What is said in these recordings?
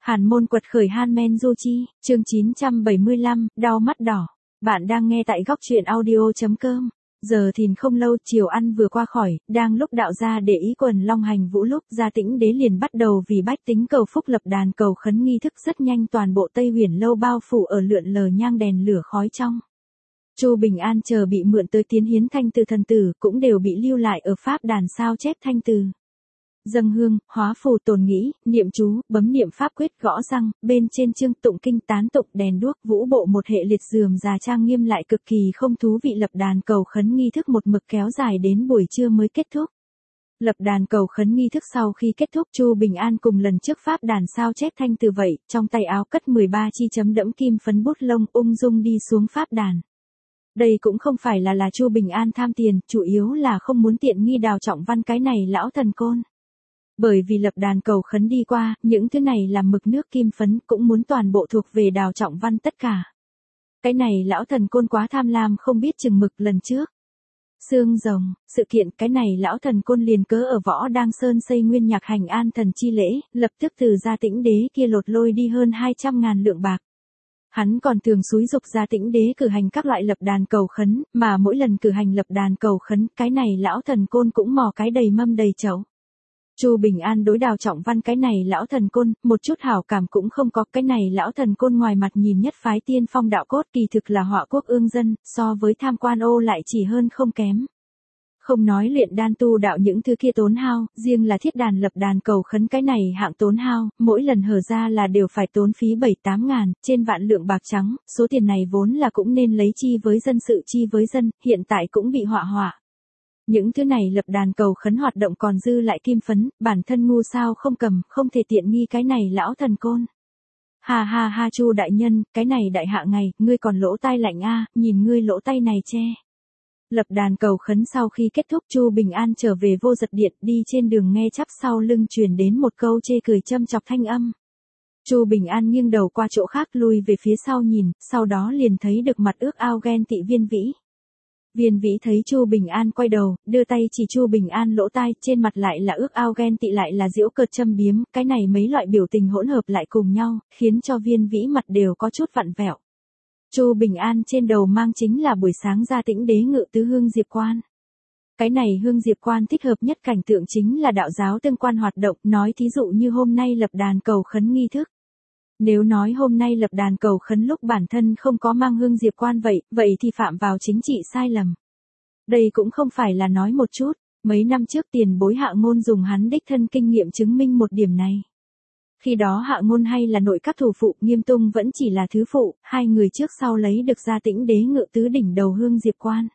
Hàn môn quật khởi Han Du Chi, chương 975, đau mắt đỏ. Bạn đang nghe tại góc truyện audio.com. Giờ thìn không lâu, chiều ăn vừa qua khỏi, đang lúc đạo gia để ý quần long hành vũ lúc Gia Tĩnh Đế liền bắt đầu vì bách tính cầu phúc lập đàn cầu khấn nghi thức rất nhanh toàn bộ Tây Huyền lâu bao phủ ở lượn lờ nhang đèn lửa khói trong. Chu Bình An chờ bị mượn tới tiến hiến thanh từ thần tử cũng đều bị lưu lại ở pháp đàn sao chép thanh từ. Dâng hương, hóa phù tồn nghĩ, niệm chú, bấm niệm pháp quyết gõ răng, bên trên chương tụng kinh tán tụng đèn đuốc vũ bộ một hệ liệt dườm già trang nghiêm lại cực kỳ không thú vị lập đàn cầu khấn nghi thức một mực kéo dài đến buổi trưa mới kết thúc. Lập đàn cầu khấn nghi thức sau khi kết thúc Chu Bình An cùng lần trước pháp đàn sao chép thanh từ vậy, trong tay áo cất 13 chi chấm đẫm kim phấn bút lông ung dung đi xuống pháp đàn. Đây cũng không phải là Chu Bình An tham tiền, chủ yếu là không muốn tiện nghi Đào Trọng Văn cái này lão thần côn. Bởi vì lập đàn cầu khấn đi qua, những thứ này làm mực nước kim phấn cũng muốn toàn bộ thuộc về Đào Trọng Văn tất cả. Cái này lão thần côn quá tham lam không biết chừng mực lần trước. Xương rồng, sự kiện cái này lão thần côn liền cớ ở Võ Đang Sơn xây nguyên nhạc hành an thần chi lễ, lập tức từ Gia Tĩnh Đế kia lột lôi đi hơn 200.000 lượng bạc. Hắn còn thường xúi dục Gia Tĩnh Đế cử hành các loại lập đàn cầu khấn, mà mỗi lần cử hành lập đàn cầu khấn, cái này lão thần côn cũng mò cái đầy mâm đầy chậu. Chu Bình An đối Đào Trọng Văn cái này lão thần côn, một chút hảo cảm cũng không có, cái này lão thần côn ngoài mặt nhìn nhất phái tiên phong đạo cốt kỳ thực là họa quốc ương dân, so với tham quan ô lại chỉ hơn không kém. Không nói luyện đan tu đạo những thứ kia tốn hao, riêng là thiết đàn lập đàn cầu khấn cái này hạng tốn hao, mỗi lần hở ra là đều phải tốn phí 7-8 ngàn, trên vạn lượng bạc trắng, số tiền này vốn là cũng nên lấy chi với dân sự chi với dân, hiện tại cũng bị họa. Những thứ này lập đàn cầu khấn hoạt động còn dư lại kim phấn, bản thân ngu sao không cầm, không thể tiện nghi cái này lão thần côn. Ha ha ha Chu đại nhân, cái này đại hạ ngày, ngươi còn lỗ tai lạnh a, nhìn ngươi lỗ tay này che. Lập đàn cầu khấn sau khi kết thúc Chu Bình An trở về Vô Giật Điện đi trên đường nghe chắp sau lưng truyền đến một câu chê cười châm chọc thanh âm. Chu Bình An nghiêng đầu qua chỗ khác lui về phía sau nhìn, sau đó liền thấy được mặt ước ao ghen tị Viên Vĩ. Viên Vĩ thấy Chu Bình An quay đầu, đưa tay chỉ Chu Bình An lỗ tai, trên mặt lại là ước ao ghen tị lại là giễu cợt châm biếm, cái này mấy loại biểu tình hỗn hợp lại cùng nhau, khiến cho Viên Vĩ mặt đều có chút vặn vẹo. Chu Bình An trên đầu mang chính là buổi sáng Gia Tĩnh Đế ngự tứ hương diệp quan. Cái này hương diệp quan thích hợp nhất cảnh tượng chính là đạo giáo tương quan hoạt động, nói thí dụ như hôm nay lập đàn cầu khấn nghi thức. Nếu nói hôm nay lập đàn cầu khấn lúc bản thân không có mang hương diệp quan vậy thì phạm vào chính trị sai lầm. Đây cũng không phải là nói một chút, mấy năm trước tiền bối Hạ Ngôn dùng hắn đích thân kinh nghiệm chứng minh một điểm này. Khi đó Hạ Ngôn hay là nội các thủ phụ, Nghiêm Tung vẫn chỉ là thứ phụ, hai người trước sau lấy được Gia Tĩnh Đế ngự tứ đỉnh đầu hương diệp quan.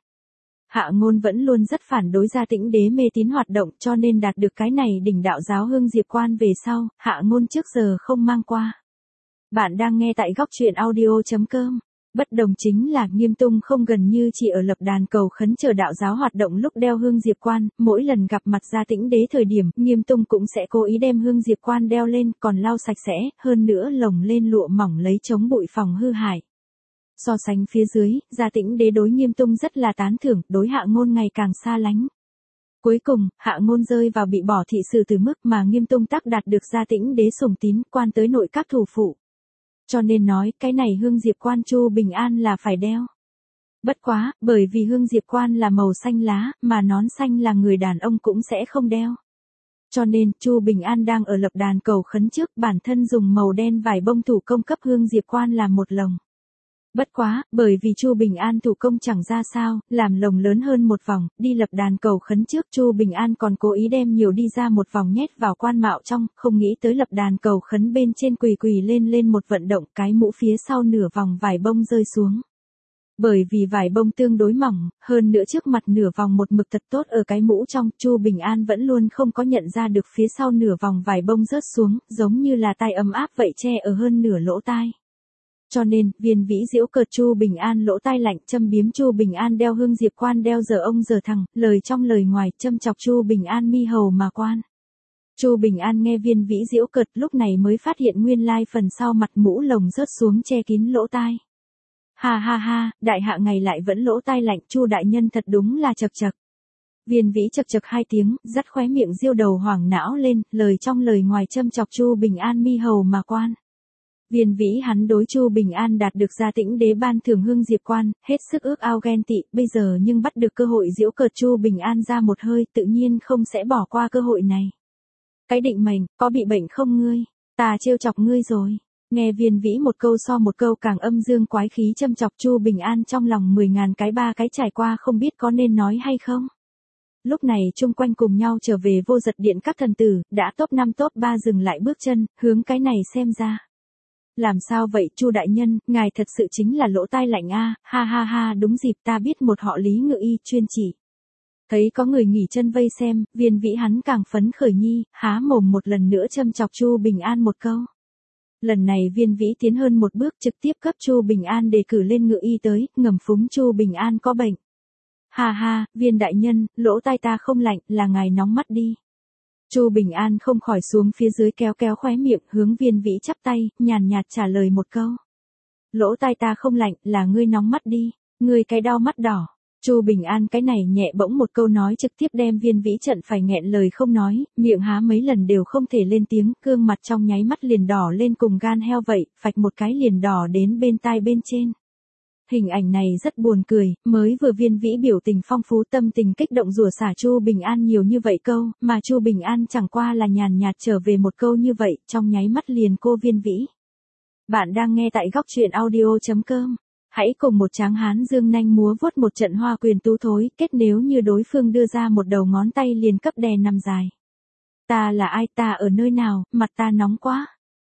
Hạ Ngôn vẫn luôn rất phản đối Gia Tĩnh Đế mê tín hoạt động cho nên đạt được cái này đỉnh đạo giáo hương diệp quan về sau, Hạ Ngôn trước giờ không mang qua. Bạn đang nghe tại góc truyện audio.com. Bất đồng chính là Nghiêm Tung không gần như chỉ ở lập đàn cầu khấn chờ đạo giáo hoạt động lúc đeo hương diệp quan, mỗi lần gặp mặt Gia Tĩnh Đế thời điểm, Nghiêm Tung cũng sẽ cố ý đem hương diệp quan đeo lên, còn lau sạch sẽ, hơn nữa lồng lên lụa mỏng lấy chống bụi phòng hư hại. So sánh phía dưới, Gia Tĩnh Đế đối Nghiêm Tung rất là tán thưởng, đối Hạ Ngôn ngày càng xa lánh. Cuối cùng, Hạ Ngôn rơi vào bị bỏ thị sự từ mức mà Nghiêm Tung tác đạt được Gia Tĩnh Đế sủng tín, quan tới nội các thủ phụ. Cho nên nói, cái này hương diệp quan Chu Bình An là phải đeo. Bất quá, bởi vì hương diệp quan là màu xanh lá, mà nón xanh là người đàn ông cũng sẽ không đeo. Cho nên, Chu Bình An đang ở lập đàn cầu khấn trước, bản thân dùng màu đen vải bông thủ công cấp hương diệp quan làm một lồng. Bất quá, bởi vì Chu Bình An thủ công chẳng ra sao, làm lồng lớn hơn một vòng, đi lập đàn cầu khấn trước Chu Bình An còn cố ý đem nhiều đi ra một vòng nhét vào quan mạo trong, không nghĩ tới lập đàn cầu khấn bên trên quỳ lên một vận động, cái mũ phía sau nửa vòng vải bông rơi xuống. Bởi vì vải bông tương đối mỏng, hơn nữa trước mặt nửa vòng một mực thật tốt ở cái mũ trong, Chu Bình An vẫn luôn không có nhận ra được phía sau nửa vòng vải bông rớt xuống, giống như là tay ấm áp vậy che ở hơn nửa lỗ tai. Cho nên, Viên Vĩ giễu cợt Chu Bình An lỗ tai lạnh, châm biếm Chu Bình An đeo hương diệp quan đeo giờ ông giờ thằng, lời trong lời ngoài, châm chọc Chu Bình An mi hầu mà quan. Chu Bình An nghe Viên Vĩ giễu cợt lúc này mới phát hiện nguyên lai phần sau mặt mũ lồng rớt xuống che kín lỗ tai. Ha ha ha, đại hạ ngày lại vẫn lỗ tai lạnh, Chu đại nhân thật đúng là chật chật. Viên Vĩ chậc chậc hai tiếng, dắt khóe miệng diêu đầu hoảng não lên, lời trong lời ngoài châm chọc Chu Bình An mi hầu mà quan. Viên Vĩ hắn đối Chu Bình An đạt được Gia Tĩnh Đế ban thưởng hương diệp quan, hết sức ước ao ghen tị, bây giờ nhưng bắt được cơ hội giễu cợt Chu Bình An ra một hơi, tự nhiên không sẽ bỏ qua cơ hội này. Cái định mệnh, có bị bệnh không ngươi? Ta trêu chọc ngươi rồi. Nghe Viên Vĩ một câu so một câu càng âm dương quái khí châm chọc Chu Bình An trong lòng 10.000 cái ba cái trải qua không biết có nên nói hay không. Lúc này chung quanh cùng nhau trở về Vô Giật Điện các thần tử, đã top 5 top 3 dừng lại bước chân, hướng cái này xem ra. Làm sao vậy Chu đại nhân, ngài thật sự chính là lỗ tai lạnh a, ha ha ha, đúng dịp ta biết một họ Lý Ngự Y chuyên chỉ. Thấy có người nghỉ chân vây xem, Viên Vĩ hắn càng phấn khởi nhi, há mồm một lần nữa châm chọc Chu Bình An một câu. Lần này Viên Vĩ tiến hơn một bước trực tiếp cấp Chu Bình An đề cử lên Ngự Y tới, ngầm phúng Chu Bình An có bệnh. Ha ha, Viên đại nhân, lỗ tai ta không lạnh, là ngài nóng mắt đi. Chu Bình An không khỏi xuống phía dưới kéo kéo khóe miệng, hướng Viên Vĩ chắp tay, nhàn nhạt trả lời một câu. Lỗ tai ta không lạnh, là ngươi nóng mắt đi, ngươi cái đau mắt đỏ. Chu Bình An cái này nhẹ bỗng một câu nói trực tiếp đem Viên Vĩ trận phải nghẹn lời không nói, miệng há mấy lần đều không thể lên tiếng, gương mặt trong nháy mắt liền đỏ lên cùng gan heo vậy, phạch một cái liền đỏ đến bên tai bên trên. Hình ảnh này rất buồn cười, mới vừa Viên Vĩ biểu tình phong phú tâm tình kích động rủa xả Chu Bình An nhiều như vậy câu, mà Chu Bình An chẳng qua là nhàn nhạt trở về một câu như vậy, trong nháy mắt liền cô Viên Vĩ. Bạn đang nghe tại góc truyện audio.com. Hãy cùng một tráng hán dương nanh múa vuốt một trận hoa quyền tú thối, kết nếu như đối phương đưa ra một đầu ngón tay liền cấp đè nằm dài. Ta là ai, ta ở nơi nào, mặt ta nóng quá.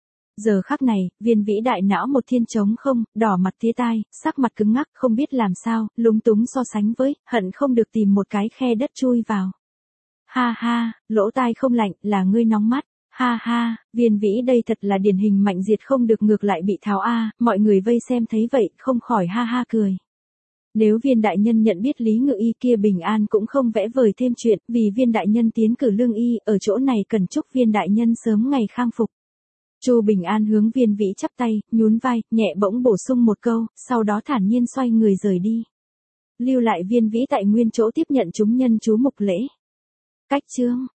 Giờ khắc này, Viên Vĩ đại não một thiên trống không, đỏ mặt tía tai, sắc mặt cứng ngắc không biết làm sao, lúng túng so sánh với, hận không được tìm một cái khe đất chui vào. Ha ha, lỗ tai không lạnh, là ngươi nóng mắt. Ha ha, Viên Vĩ đây thật là điển hình mạnh diệt không được ngược lại bị tháo a, mọi người vây xem thấy vậy, không khỏi ha ha cười. Nếu Viên đại nhân nhận biết Lý Ngự Y kia Bình An cũng không vẽ vời thêm chuyện, vì Viên đại nhân tiến cử lương y, ở chỗ này cần chúc Viên đại nhân sớm ngày khang phục. Chu Bình An hướng Viên Vĩ chắp tay, nhún vai, nhẹ bỗng bổ sung một câu, sau đó thản nhiên xoay người rời đi. Lưu lại Viên Vĩ tại nguyên chỗ tiếp nhận chúng nhân chú mục lễ. Cách chương